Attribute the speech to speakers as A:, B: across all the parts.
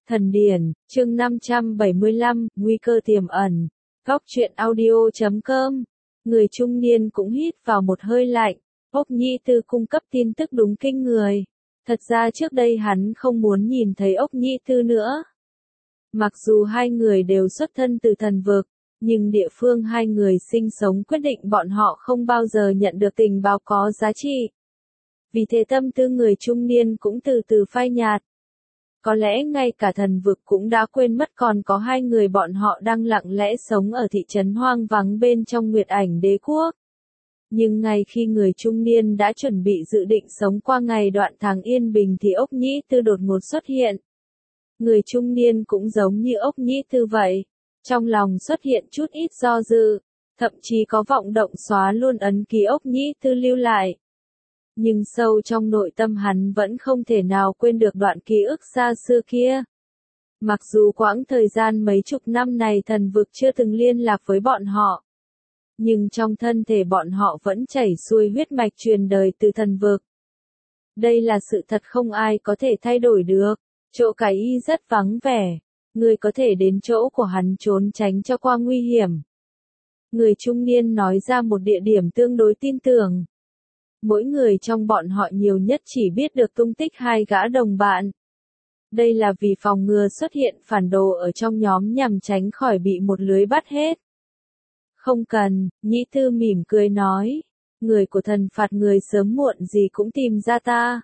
A: Thần điển, chương 575, nguy cơ tiềm ẩn. Góc truyện audio.com. Người trung niên cũng hít vào một hơi lạnh. Ốc Nhĩ Tư cung cấp tin tức đúng kinh người. Thật ra trước đây hắn không muốn nhìn thấy Ốc Nhĩ Tư nữa. Mặc dù hai người đều xuất thân từ thần vực, nhưng địa phương hai người sinh sống quyết định bọn họ không bao giờ nhận được tình báo có giá trị. Vì thế tâm tư người trung niên cũng từ từ phai nhạt. Có lẽ ngay cả thần vực cũng đã quên mất còn có hai người bọn họ đang lặng lẽ sống ở thị trấn hoang vắng bên trong Nguyệt Ảnh Đế Quốc. Nhưng ngay khi người trung niên đã chuẩn bị dự định sống qua ngày đoạn tháng yên bình thì Ốc Nhĩ Tư đột ngột xuất hiện. Người trung niên cũng giống như Ốc Nhĩ Tư vậy. Trong lòng xuất hiện chút ít do dự, thậm chí có vọng động xóa luôn ấn ký Ốc Nhĩ Tư lưu lại. Nhưng sâu trong nội tâm hắn vẫn không thể nào quên được đoạn ký ức xa xưa kia. Mặc dù quãng thời gian mấy chục năm này thần vực chưa từng liên lạc với bọn họ, nhưng trong thân thể bọn họ vẫn chảy xuôi huyết mạch truyền đời từ thần vực. Đây là sự thật không ai có thể thay đổi được. Chỗ cái y rất vắng vẻ. Người có thể đến chỗ của hắn trốn tránh cho qua nguy hiểm. Người trung niên nói ra một địa điểm tương đối tin tưởng. Mỗi người trong bọn họ nhiều nhất chỉ biết được tung tích hai gã đồng bạn. Đây là vì phòng ngừa xuất hiện phản đồ ở trong nhóm nhằm tránh khỏi bị một lưới bắt hết. Không cần, Nhĩ Tư mỉm cười nói. Người của thần phạt người sớm muộn gì cũng tìm ra ta.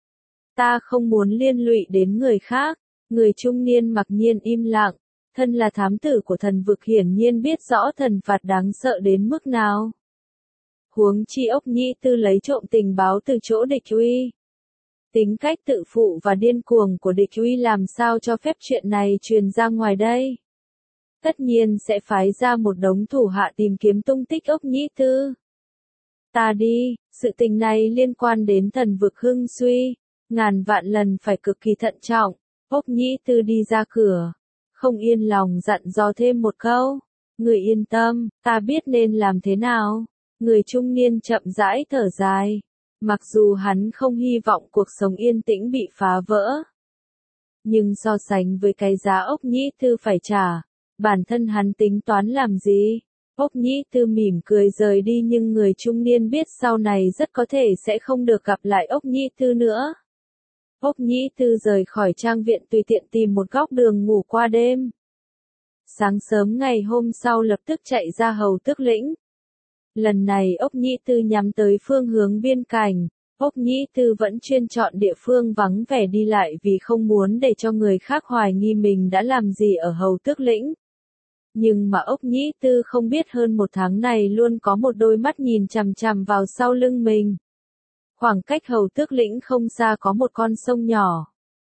A: Ta không muốn liên lụy đến người khác. Người trung niên mặc nhiên im lặng. Thân là thám tử của thần vực hiển nhiên biết rõ thần phạt đáng sợ đến mức nào. Huống chi Ốc Nhĩ Tư lấy trộm tình báo từ chỗ địch uy. Tính cách tự phụ và điên cuồng của địch uy làm sao cho phép chuyện này truyền ra ngoài đây. Tất nhiên sẽ phái ra một đống thủ hạ tìm kiếm tung tích Ốc Nhĩ Tư. Ta đi, sự tình này liên quan đến thần vực hưng suy, ngàn vạn lần phải cực kỳ thận trọng. Ốc Nhĩ Tư đi ra cửa, không yên lòng dặn dò thêm một câu. Người yên tâm, ta biết nên làm thế nào. Người trung niên chậm rãi thở dài. Mặc dù hắn không hy vọng cuộc sống yên tĩnh bị phá vỡ. Nhưng so sánh với cái giá Ốc Nhĩ Tư phải trả, bản thân hắn tính toán làm gì? Ốc Nhĩ Tư mỉm cười rời đi nhưng người trung niên biết sau này rất có thể sẽ không được gặp lại Ốc Nhĩ Tư nữa. Ốc Nhĩ Tư rời khỏi trang viện tùy tiện tìm một góc đường ngủ qua đêm. Sáng sớm ngày hôm sau lập tức chạy ra Hầu Tước Lĩnh. Lần này Ốc Nhĩ Tư nhắm tới phương hướng biên cảnh. Ốc Nhĩ Tư vẫn chuyên chọn địa phương vắng vẻ đi lại vì không muốn để cho người khác hoài nghi mình đã làm gì ở Hầu Tước Lĩnh. Nhưng mà Ốc Nhĩ Tư không biết hơn một tháng này luôn có một đôi mắt nhìn chằm chằm vào sau lưng mình. Khoảng cách Hầu Tước Lĩnh không xa có một con sông nhỏ.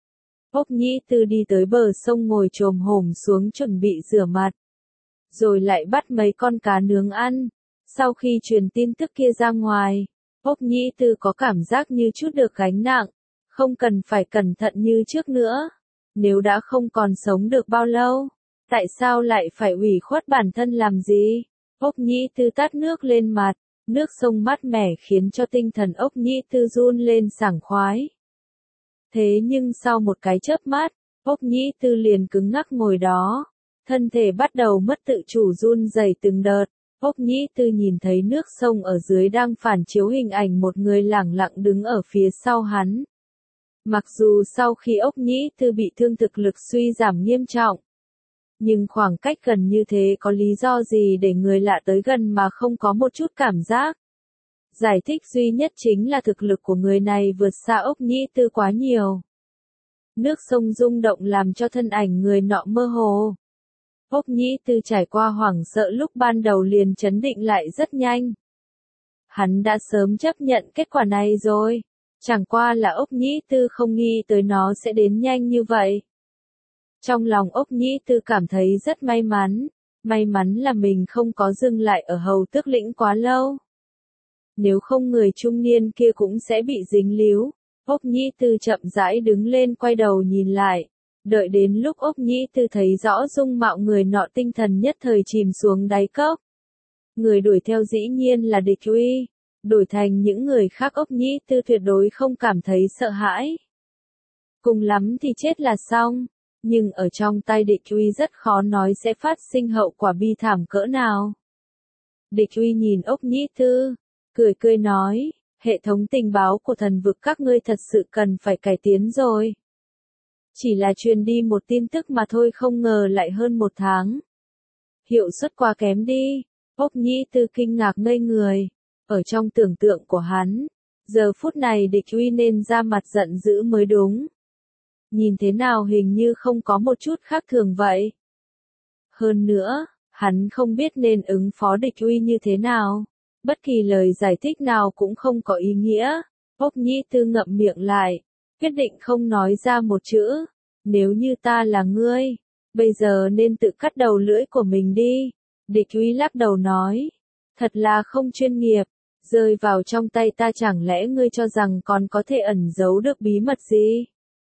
A: Ốc Nhĩ Tư đi tới bờ sông ngồi chồm hổm xuống chuẩn bị rửa mặt. Rồi lại bắt mấy con cá nướng ăn. Sau khi truyền tin tức kia ra ngoài, Ốc Nhĩ Tư có cảm giác như chút được gánh nặng. Không cần phải cẩn thận như trước nữa. Nếu đã không còn sống được bao lâu, tại sao lại phải ủy khuất bản thân làm gì? Ốc Nhĩ Tư tát nước lên mặt. Nước sông mát mẻ khiến cho tinh thần Ốc Nhĩ Tư run lên sảng khoái. Thế nhưng sau một cái chớp mắt, Ốc Nhĩ Tư liền cứng ngắc ngồi đó. Thân thể bắt đầu mất tự chủ run rẩy từng đợt. Ốc Nhĩ Tư nhìn thấy nước sông ở dưới đang phản chiếu hình ảnh một người lẳng lặng đứng ở phía sau hắn. Mặc dù sau khi Ốc Nhĩ Tư bị thương thực lực suy giảm nghiêm trọng, nhưng khoảng cách gần như thế có lý do gì để người lạ tới gần mà không có một chút cảm giác? Giải thích duy nhất chính là thực lực của người này vượt xa Ốc Nhĩ Tư quá nhiều. Nước sông rung động làm cho thân ảnh người nọ mơ hồ. Ốc Nhĩ Tư trải qua hoảng sợ lúc ban đầu liền chấn định lại rất nhanh. Hắn đã sớm chấp nhận kết quả này rồi. Chẳng qua là Ốc Nhĩ Tư không nghĩ tới nó sẽ đến nhanh như vậy. Trong lòng Ốc Nhĩ Tư cảm thấy rất may mắn. May mắn là mình không có dừng lại ở Hầu Tước Lĩnh quá lâu. Nếu không người trung niên kia cũng sẽ bị dính líu. Ốc Nhĩ Tư chậm rãi đứng lên quay đầu nhìn lại. Đợi đến lúc Ốc Nhĩ Tư thấy rõ dung mạo người nọ tinh thần nhất thời chìm xuống đáy cốc. Người đuổi theo dĩ nhiên là địch uy. Đổi thành những người khác Ốc Nhĩ Tư tuyệt đối không cảm thấy sợ hãi. Cùng lắm thì chết là xong. Nhưng ở trong tay địch uy rất khó nói sẽ phát sinh hậu quả bi thảm cỡ nào. Địch uy nhìn Ốc Nhĩ Tư, cười cười nói, hệ thống tình báo của thần vực các ngươi thật sự cần phải cải tiến rồi. Chỉ là truyền đi một tin tức mà thôi, không ngờ lại hơn 1 tháng. Hiệu suất quá kém đi. Ốc Nhĩ Tư kinh ngạc ngây người. Ở trong tưởng tượng của hắn, giờ phút này địch uy nên ra mặt giận dữ mới đúng. Nhìn thế nào hình như không có một chút khác thường vậy. Hơn nữa, hắn không biết nên ứng phó địch uy như thế nào. Bất kỳ lời giải thích nào cũng không có ý nghĩa. Ốc Nhĩ Tư ngậm miệng lại, quyết định không nói ra một chữ. Nếu như ta là ngươi, bây giờ nên tự cắt đầu lưỡi của mình đi. Địch uy lắc đầu nói, thật là không chuyên nghiệp, rơi vào trong tay ta chẳng lẽ ngươi cho rằng còn có thể ẩn giấu được bí mật gì?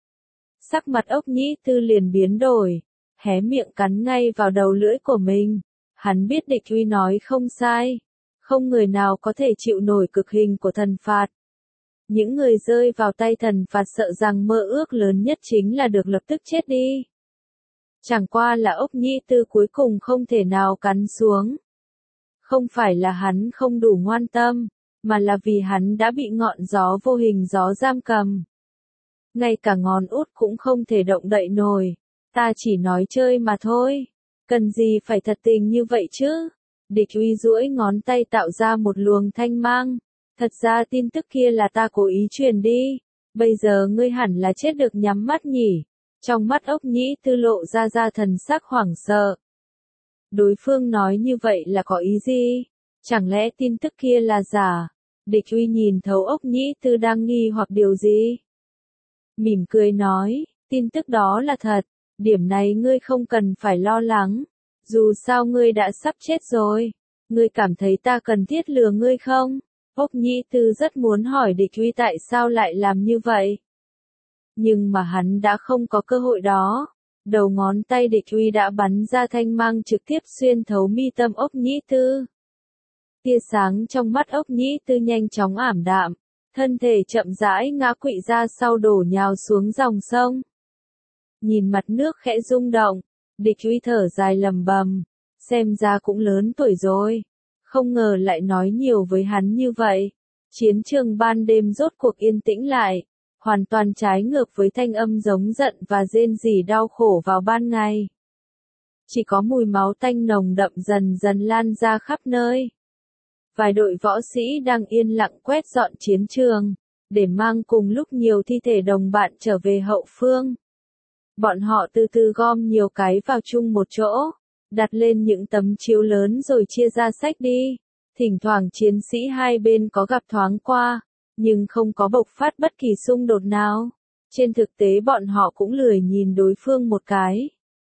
A: Sắc mặt Ốc Nhĩ Tư liền biến đổi, hé miệng cắn ngay vào đầu lưỡi của mình. Hắn biết địch uy nói không sai, không người nào có thể chịu nổi cực hình của thần phạt. Những người rơi vào tay thần phạt sợ rằng mơ ước lớn nhất chính là được lập tức chết đi. Chẳng qua là Ốc Nhĩ Tư cuối cùng không thể nào cắn xuống. Không phải là hắn không đủ ngoan tâm, mà là vì hắn đã bị ngọn gió vô hình gió giam cầm. Ngay cả ngón út cũng không thể động đậy nổi. Ta chỉ nói chơi mà thôi. Cần gì phải thật tình như vậy chứ? Địch uy duỗi ngón tay tạo ra một luồng thanh mang. Thật ra tin tức kia là ta cố ý truyền đi. Bây giờ ngươi hẳn là chết được nhắm mắt nhỉ? Trong mắt Ốc Nhĩ Tư lộ ra thần sắc hoảng sợ. Đối phương nói như vậy là có ý gì? Chẳng lẽ tin tức kia là giả? Địch uy nhìn thấu Ốc Nhĩ Tư đang nghi hoặc điều gì? Mỉm cười nói, tin tức đó là thật, điểm này ngươi không cần phải lo lắng. Dù sao ngươi đã sắp chết rồi. Ngươi cảm thấy ta cần thiết lừa ngươi không? Ốc Nhĩ Tư rất muốn hỏi địch uy tại sao lại làm như vậy. Nhưng mà hắn đã không có cơ hội đó. Đầu ngón tay địch uy đã bắn ra thanh mang trực tiếp xuyên thấu mi tâm Ốc Nhĩ Tư. Tia sáng trong mắt Ốc Nhĩ Tư nhanh chóng ảm đạm, thân thể chậm rãi ngã quỵ ra sau đổ nhào xuống dòng sông. Nhìn mặt nước khẽ rung động, địch uy thở dài lầm bầm, xem ra cũng lớn tuổi rồi, không ngờ lại nói nhiều với hắn như vậy. Chiến trường ban đêm rốt cuộc yên tĩnh lại, hoàn toàn trái ngược với thanh âm giống giận và rên rỉ đau khổ vào ban ngày. Chỉ có mùi máu tanh nồng đậm dần dần lan ra khắp nơi. Vài đội võ sĩ đang yên lặng quét dọn chiến trường, để mang cùng lúc nhiều thi thể đồng bạn trở về hậu phương. Bọn họ từ từ gom nhiều cái vào chung một chỗ, đặt lên những tấm chiếu lớn rồi chia ra xách đi. Thỉnh thoảng chiến sĩ hai bên có gặp thoáng qua, nhưng không có bộc phát bất kỳ xung đột nào. Trên thực tế bọn họ cũng lười nhìn đối phương một cái.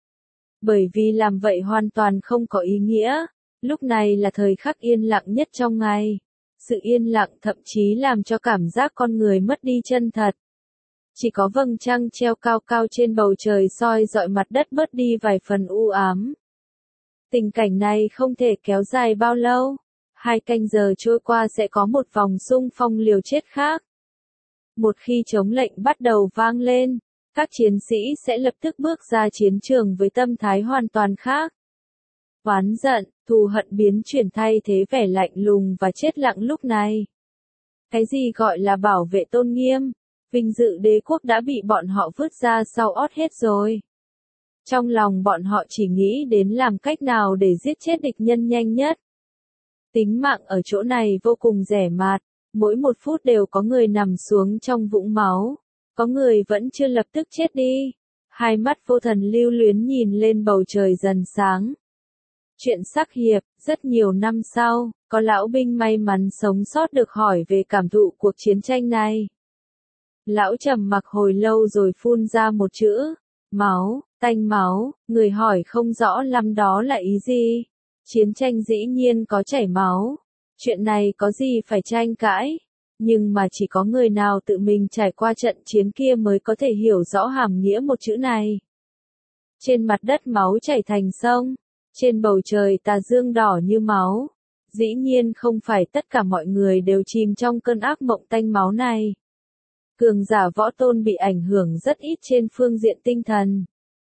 A: Bởi vì làm vậy hoàn toàn không có ý nghĩa. Lúc này là thời khắc yên lặng nhất trong ngày. Sự yên lặng thậm chí làm cho cảm giác con người mất đi chân thật. Chỉ có vầng trăng treo cao cao trên bầu trời soi dọi mặt đất bớt đi vài phần u ám. Tình cảnh này không thể kéo dài bao lâu. 2 canh giờ trôi qua sẽ có một vòng xung phong liều chết khác. Một khi chống lệnh bắt đầu vang lên, các chiến sĩ sẽ lập tức bước ra chiến trường với tâm thái hoàn toàn khác. Oán giận, thù hận biến chuyển thay thế vẻ lạnh lùng và chết lặng lúc này. Cái gì gọi là bảo vệ tôn nghiêm, vinh dự đế quốc đã bị bọn họ vứt ra sau ót hết rồi. Trong lòng bọn họ chỉ nghĩ đến làm cách nào để giết chết địch nhân nhanh nhất. Tính mạng ở chỗ này vô cùng rẻ mạt, mỗi 1 phút đều có người nằm xuống trong vũng máu, có người vẫn chưa lập tức chết đi. Hai mắt vô thần lưu luyến nhìn lên bầu trời dần sáng. Chuyện sắc hiệp, rất nhiều năm sau, có lão binh may mắn sống sót được hỏi về cảm thụ cuộc chiến tranh này. Lão trầm mặc hồi lâu rồi phun ra một chữ, máu, tanh máu, người hỏi không rõ lắm đó là ý gì. Chiến tranh dĩ nhiên có chảy máu, chuyện này có gì phải tranh cãi, nhưng mà chỉ có người nào tự mình trải qua trận chiến kia mới có thể hiểu rõ hàm nghĩa một chữ này. Trên mặt đất máu chảy thành sông, trên bầu trời tà dương đỏ như máu, dĩ nhiên không phải tất cả mọi người đều chìm trong cơn ác mộng tanh máu này. Cường giả võ tôn bị ảnh hưởng rất ít trên phương diện tinh thần.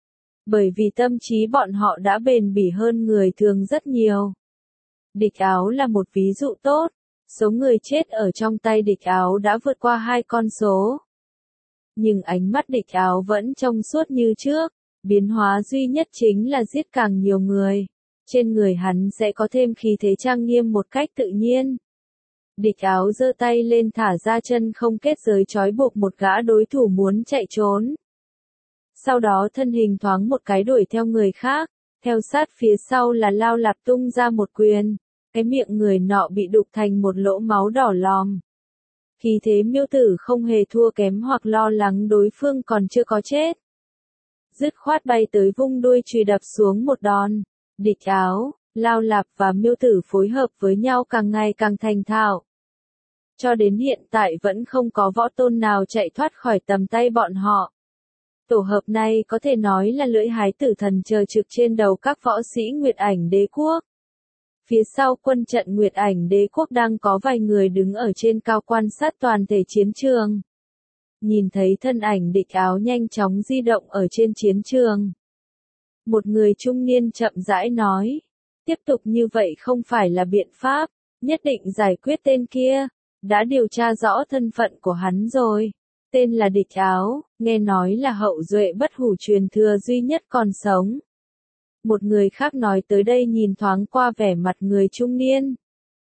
A: Bởi vì tâm trí bọn họ đã bền bỉ hơn người thường rất nhiều. Địch Áo là một ví dụ tốt. Số người chết ở trong tay Địch Áo đã vượt qua 2 con số. Nhưng ánh mắt Địch Áo vẫn trong suốt như trước. Biến hóa duy nhất chính là giết càng nhiều người. Trên người hắn sẽ có thêm khí thế trang nghiêm một cách tự nhiên. Địch Áo giơ tay lên thả ra chân không kết giới trói buộc một gã đối thủ muốn chạy trốn. Sau đó thân hình thoáng một cái đuổi theo người khác, theo sát phía sau là Lao Lạp tung ra một quyền, cái miệng người nọ bị đục thành một lỗ máu đỏ lòm. Khí thế miêu tử không hề thua kém hoặc lo lắng đối phương còn chưa có chết. Dứt khoát bay tới vung đuôi chùy đập xuống một đòn. Địch Áo, Lao Lạp và miêu tử phối hợp với nhau càng ngày càng thành thạo. Cho đến hiện tại vẫn không có võ tôn nào chạy thoát khỏi tầm tay bọn họ. Tổ hợp này có thể nói là lưỡi hái tử thần chờ trực trên đầu các võ sĩ Nguyệt Ảnh Đế Quốc. Phía sau quân trận Nguyệt Ảnh Đế Quốc đang có vài người đứng ở trên cao quan sát toàn thể chiến trường. Nhìn thấy thân ảnh Địch Áo nhanh chóng di động ở trên chiến trường. Một người trung niên chậm rãi nói, tiếp tục như vậy không phải là biện pháp, nhất định giải quyết tên kia, đã điều tra rõ thân phận của hắn rồi. Tên là Địch Áo, nghe nói là hậu duệ bất hủ truyền thừa duy nhất còn sống. Một người khác nói tới đây nhìn thoáng qua vẻ mặt người trung niên.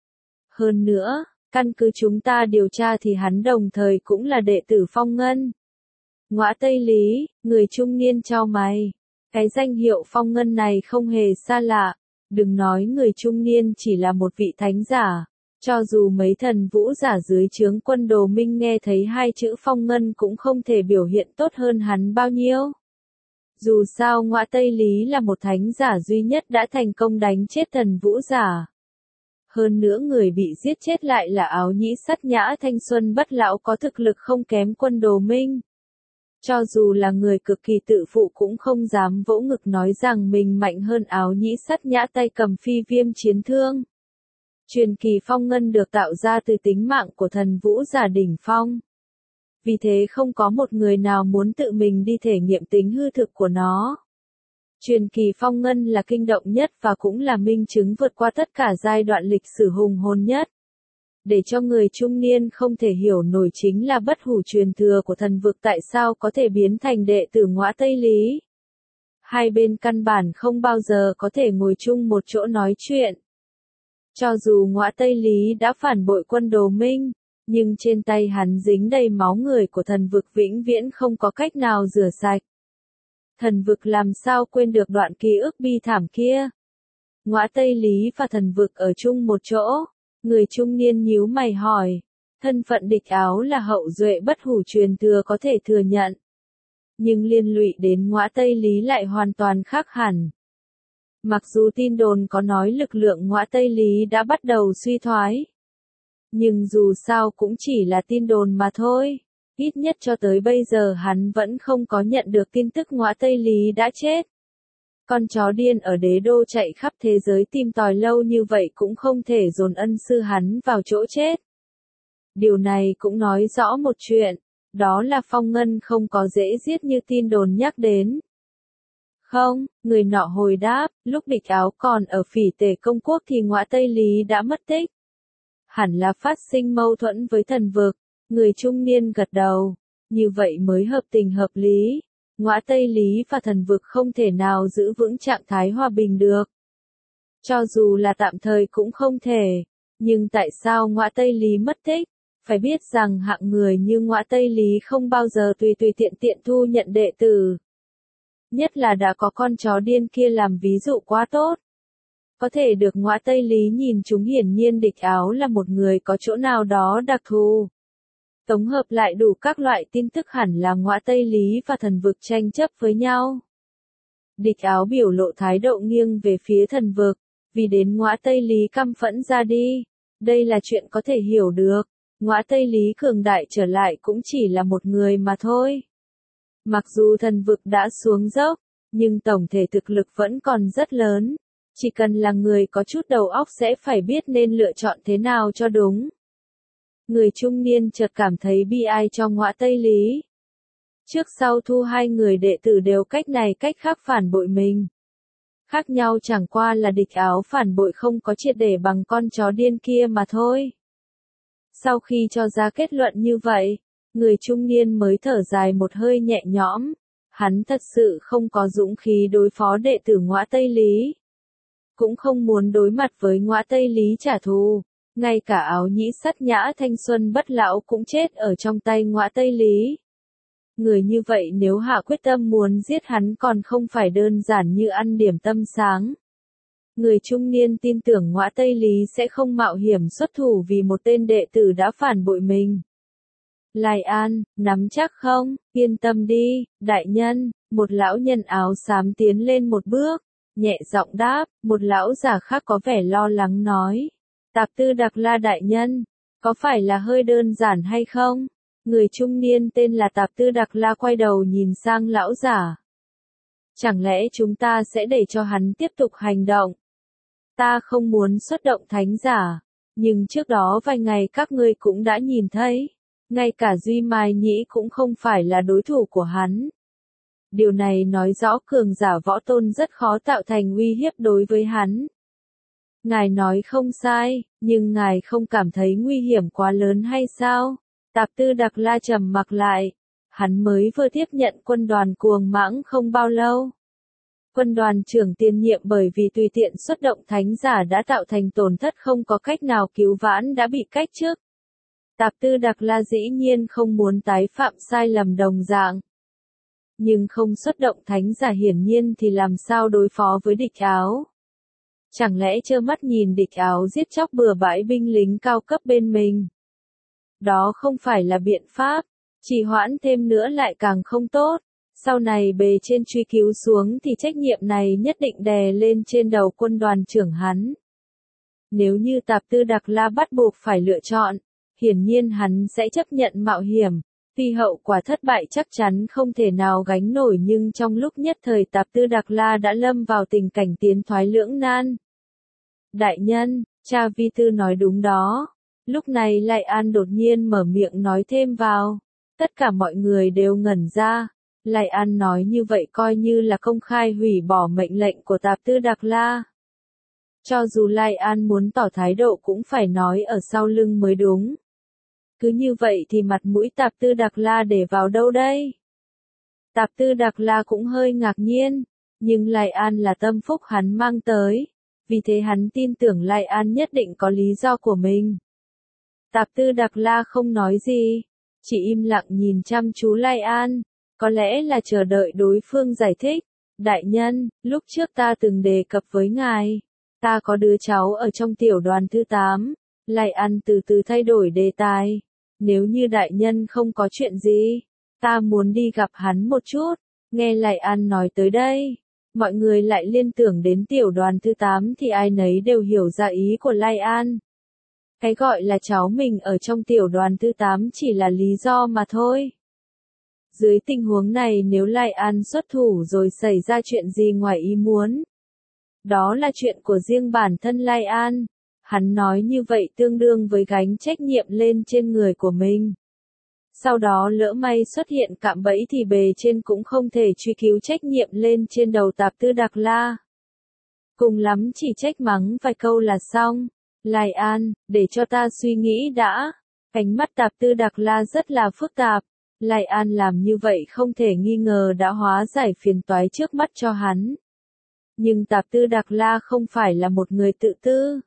A: Hơn nữa, căn cứ chúng ta điều tra thì hắn đồng thời cũng là đệ tử Phong Ngân. Ngõa Tây Lý, người trung niên chau mày. Cái danh hiệu Phong Ngân này không hề xa lạ. Đừng nói người trung niên chỉ là một vị thánh giả. Cho dù mấy thần vũ giả dưới trướng quân Đồ Minh nghe thấy hai chữ Phong Ngân cũng không thể biểu hiện tốt hơn hắn bao nhiêu. Dù sao Ngõa Tây Lý là một thánh giả duy nhất đã thành công đánh chết thần vũ giả. Hơn nữa người bị giết chết lại là Áo Nhĩ Sắt Nhã thanh xuân bất lão có thực lực không kém quân Đồ Minh. Cho dù là người cực kỳ tự phụ cũng không dám vỗ ngực nói rằng mình mạnh hơn Áo Nhĩ Sắt Nhã tay cầm phi viêm chiến thương. Truyền kỳ Phong Ngân được tạo ra từ tính mạng của thần vũ giả đỉnh phong. Vì thế không có một người nào muốn tự mình đi thể nghiệm tính hư thực của nó. Truyền kỳ Phong Ngân là kinh động nhất và cũng là minh chứng vượt qua tất cả giai đoạn lịch sử hùng hồn nhất. Để cho người trung niên không thể hiểu nổi chính là bất hủ truyền thừa của thần vực tại sao có thể biến thành đệ tử Ngõa Tây Lý. Hai bên căn bản không bao giờ có thể ngồi chung một chỗ nói chuyện. Cho dù Ngõa Tây Lý đã phản bội quân Đồ Minh, nhưng trên tay hắn dính đầy máu người của thần vực vĩnh viễn không có cách nào rửa sạch. Thần vực làm sao quên được đoạn ký ức bi thảm kia. Ngõa Tây Lý và thần vực ở chung một chỗ. Người trung niên nhíu mày hỏi. Thân phận Địch Áo là hậu duệ bất hủ truyền thừa có thể thừa nhận. Nhưng liên lụy đến Ngõa Tây Lý lại hoàn toàn khác hẳn. Mặc dù tin đồn có nói lực lượng Ngõa Tây Lý đã bắt đầu suy thoái. Nhưng dù sao cũng chỉ là tin đồn mà thôi. Ít nhất cho tới bây giờ hắn vẫn không có nhận được tin tức Ngõa Tây Lý đã chết. Con chó điên ở đế đô chạy khắp thế giới tìm tòi lâu như vậy cũng không thể dồn ân sư hắn vào chỗ chết. Điều này cũng nói rõ một chuyện, đó là Phong Ngân không có dễ giết như tin đồn nhắc đến. Không, người nọ hồi đáp, lúc Địch Áo còn ở Phỉ Tề Công Quốc thì Ngõa Tây Lý đã mất tích. Hẳn là phát sinh mâu thuẫn với thần vực, người trung niên gật đầu, như vậy mới hợp tình hợp lý. Ngõa Tây Lý và thần vực không thể nào giữ vững trạng thái hòa bình được. Cho dù là tạm thời cũng không thể, nhưng tại sao Ngõa Tây Lý mất tích? Phải biết rằng hạng người như Ngõa Tây Lý không bao giờ tùy tiện thu nhận đệ tử. Nhất là đã có con chó điên kia làm ví dụ quá tốt. Có thể được Ngõa Tây Lý nhìn chúng hiển nhiên Địch Áo là một người có chỗ nào đó đặc thù. Tổng hợp lại đủ các loại tin tức hẳn là Ngõa Tây Lý và thần vực tranh chấp với nhau. Địch Áo biểu lộ thái độ nghiêng về phía thần vực, vì đến Ngõa Tây Lý căm phẫn ra đi. Đây là chuyện có thể hiểu được, Ngõa Tây Lý cường đại trở lại cũng chỉ là một người mà thôi. Mặc dù thần vực đã xuống dốc, nhưng tổng thể thực lực vẫn còn rất lớn. Chỉ cần là người có chút đầu óc sẽ phải biết nên lựa chọn thế nào cho đúng. Người trung niên chợt cảm thấy bi ai cho Ngõa Tây Lý. Trước sau thu hai người đệ tử đều cách này cách khác phản bội mình. Khác nhau chẳng qua là địch áo phản bội không có triệt để bằng con chó điên kia mà thôi. Sau khi cho ra kết luận như vậy, người trung niên mới thở dài một hơi nhẹ nhõm. Hắn thật sự không có dũng khí đối phó đệ tử Ngõa Tây Lý. Cũng không muốn đối mặt với Ngõa Tây Lý trả thù. Ngay cả Áo Nhĩ Sắt Nhã thanh xuân bất lão cũng chết ở trong tay Ngõa Tây Lý. Người như vậy nếu hạ quyết tâm muốn giết hắn còn không phải đơn giản như ăn điểm tâm sáng. Người trung niên tin tưởng Ngõa Tây Lý sẽ không mạo hiểm xuất thủ vì một tên đệ tử đã phản bội mình. Lai An, nắm chắc không? Yên tâm đi, đại nhân, một lão nhân áo xám tiến lên một bước, nhẹ giọng đáp, một lão giả khác có vẻ lo lắng nói. Tạp Tư Đặc La đại nhân, có phải là hơi đơn giản hay không? Người trung niên tên là Tạp Tư Đặc La quay đầu nhìn sang lão giả. Chẳng lẽ chúng ta sẽ để cho hắn tiếp tục hành động? Ta không muốn xuất động thánh giả, nhưng trước đó vài ngày các ngươi cũng đã nhìn thấy, ngay cả Duy Mai Nhĩ cũng không phải là đối thủ của hắn. Điều này nói rõ cường giả võ tôn rất khó tạo thành uy hiếp đối với hắn. Ngài nói không sai, nhưng ngài không cảm thấy nguy hiểm quá lớn hay sao? Tạp Tư Đặc La trầm mặc lại, hắn mới vừa tiếp nhận quân đoàn cuồng mãng không bao lâu. Quân đoàn trưởng tiền nhiệm bởi vì tùy tiện xuất động thánh giả đã tạo thành tổn thất không có cách nào cứu vãn đã bị cách chức. Tạp Tư Đặc La dĩ nhiên không muốn tái phạm sai lầm đồng dạng. Nhưng không xuất động thánh giả hiển nhiên thì làm sao đối phó với địch áo. Chẳng lẽ trơ mắt nhìn địch áo giết chóc bừa bãi binh lính cao cấp bên mình. Đó không phải là biện pháp, trì hoãn thêm nữa lại càng không tốt. Sau này bề trên truy cứu xuống thì trách nhiệm này nhất định đè lên trên đầu quân đoàn trưởng hắn. Nếu như Tạp Tư Đặc La bắt buộc phải lựa chọn, hiển nhiên hắn sẽ chấp nhận mạo hiểm. Tuy hậu quả thất bại chắc chắn không thể nào gánh nổi nhưng trong lúc nhất thời Tạp Tư Đặc La đã lâm vào tình cảnh tiến thoái lưỡng nan. Đại nhân, cha Vi Tư nói đúng đó. Lúc này Lai An đột nhiên mở miệng nói thêm vào. Tất cả mọi người đều ngẩn ra. Lai An nói như vậy coi như là công khai hủy bỏ mệnh lệnh của Tạp Tư Đặc La. Cho dù Lai An muốn tỏ thái độ cũng phải nói ở sau lưng mới đúng. Cứ như vậy thì mặt mũi Tạp Tư Đặc La để vào đâu đây? Tạp Tư Đặc La cũng hơi ngạc nhiên, nhưng Lai An là tâm phúc hắn mang tới, vì thế hắn tin tưởng Lai An nhất định có lý do của mình. Tạp Tư Đặc La không nói gì, chỉ im lặng nhìn chăm chú Lai An, có lẽ là chờ đợi đối phương giải thích. Đại nhân, lúc trước ta từng đề cập với ngài, ta có đứa cháu ở trong tiểu đoàn thứ 8, Lai An từ từ thay đổi đề tài. Nếu như đại nhân không có chuyện gì, ta muốn đi gặp hắn một chút. Nghe Lai An nói tới đây, mọi người lại liên tưởng đến tiểu đoàn thứ 8 thì ai nấy đều hiểu ra ý của Lai An. Cái gọi là cháu mình ở trong tiểu đoàn thứ 8 chỉ là lý do mà thôi. Dưới tình huống này nếu Lai An xuất thủ rồi xảy ra chuyện gì ngoài ý muốn, đó là chuyện của riêng bản thân Lai An. Hắn nói như vậy tương đương với gánh trách nhiệm lên trên người của mình. Sau đó lỡ may xuất hiện cạm bẫy thì bề trên cũng không thể truy cứu trách nhiệm lên trên đầu Tạp Tư Đặc La. Cùng lắm chỉ trách mắng vài câu là xong. Lai An, để cho ta suy nghĩ đã. Ánh mắt Tạp Tư Đặc La rất là phức tạp. Lai An làm như vậy không thể nghi ngờ đã hóa giải phiền toái trước mắt cho hắn. Nhưng Tạp Tư Đặc La không phải là một người tự tư.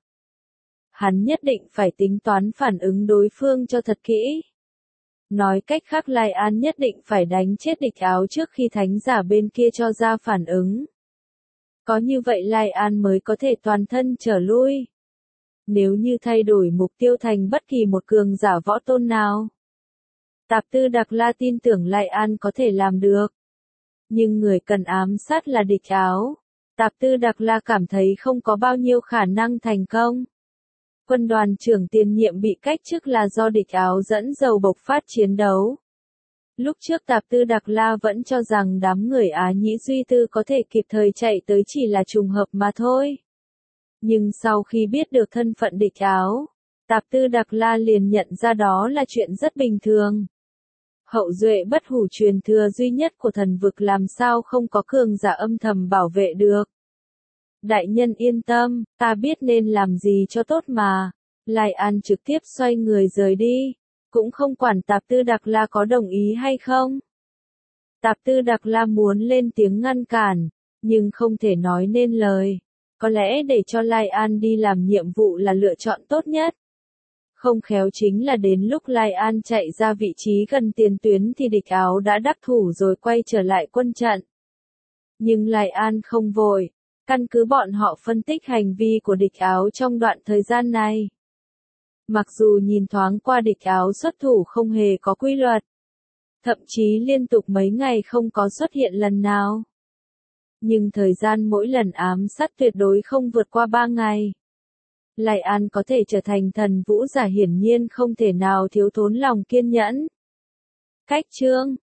A: Hắn nhất định phải tính toán phản ứng đối phương cho thật kỹ. Nói cách khác Lai An nhất định phải đánh chết địch áo trước khi thánh giả bên kia cho ra phản ứng. Có như vậy Lai An mới có thể toàn thân trở lui. Nếu như thay đổi mục tiêu thành bất kỳ một cường giả võ tôn nào, Tạp Tư Đặc La tin tưởng Lai An có thể làm được. Nhưng người cần ám sát là địch áo. Tạp Tư Đặc La cảm thấy không có bao nhiêu khả năng thành công. Quân đoàn trưởng tiền nhiệm bị cách chức là do địch áo dẫn dầu bộc phát chiến đấu. Lúc trước Tạp Tư Đặc La vẫn cho rằng đám người Á Nhĩ Duy Tư có thể kịp thời chạy tới chỉ là trùng hợp mà thôi. Nhưng sau khi biết được thân phận địch áo, Tạp Tư Đặc La liền nhận ra đó là chuyện rất bình thường. Hậu duệ bất hủ truyền thừa duy nhất của thần vực làm sao không có cường giả âm thầm bảo vệ được. Đại nhân yên tâm, ta biết nên làm gì cho tốt mà. Lai An trực tiếp xoay người rời đi, cũng không quản Tạp Tư Đặc La có đồng ý hay không. Tạp Tư Đặc La muốn lên tiếng ngăn cản, nhưng không thể nói nên lời. Có lẽ để cho Lai An đi làm nhiệm vụ là lựa chọn tốt nhất. Không khéo chính là đến lúc Lai An chạy ra vị trí gần tiền tuyến thì địch Áo đã đắc thủ rồi quay trở lại quân trận. Nhưng Lai An không vội, căn cứ bọn họ phân tích hành vi của địch Áo trong đoạn thời gian này. Mặc dù nhìn thoáng qua địch Áo xuất thủ không hề có quy luật, thậm chí liên tục mấy ngày không có xuất hiện lần nào. Nhưng thời gian mỗi lần ám sát tuyệt đối không vượt qua 3 ngày. Lai An có thể trở thành thần vũ giả hiển nhiên không thể nào thiếu thốn lòng kiên nhẫn. Cách chương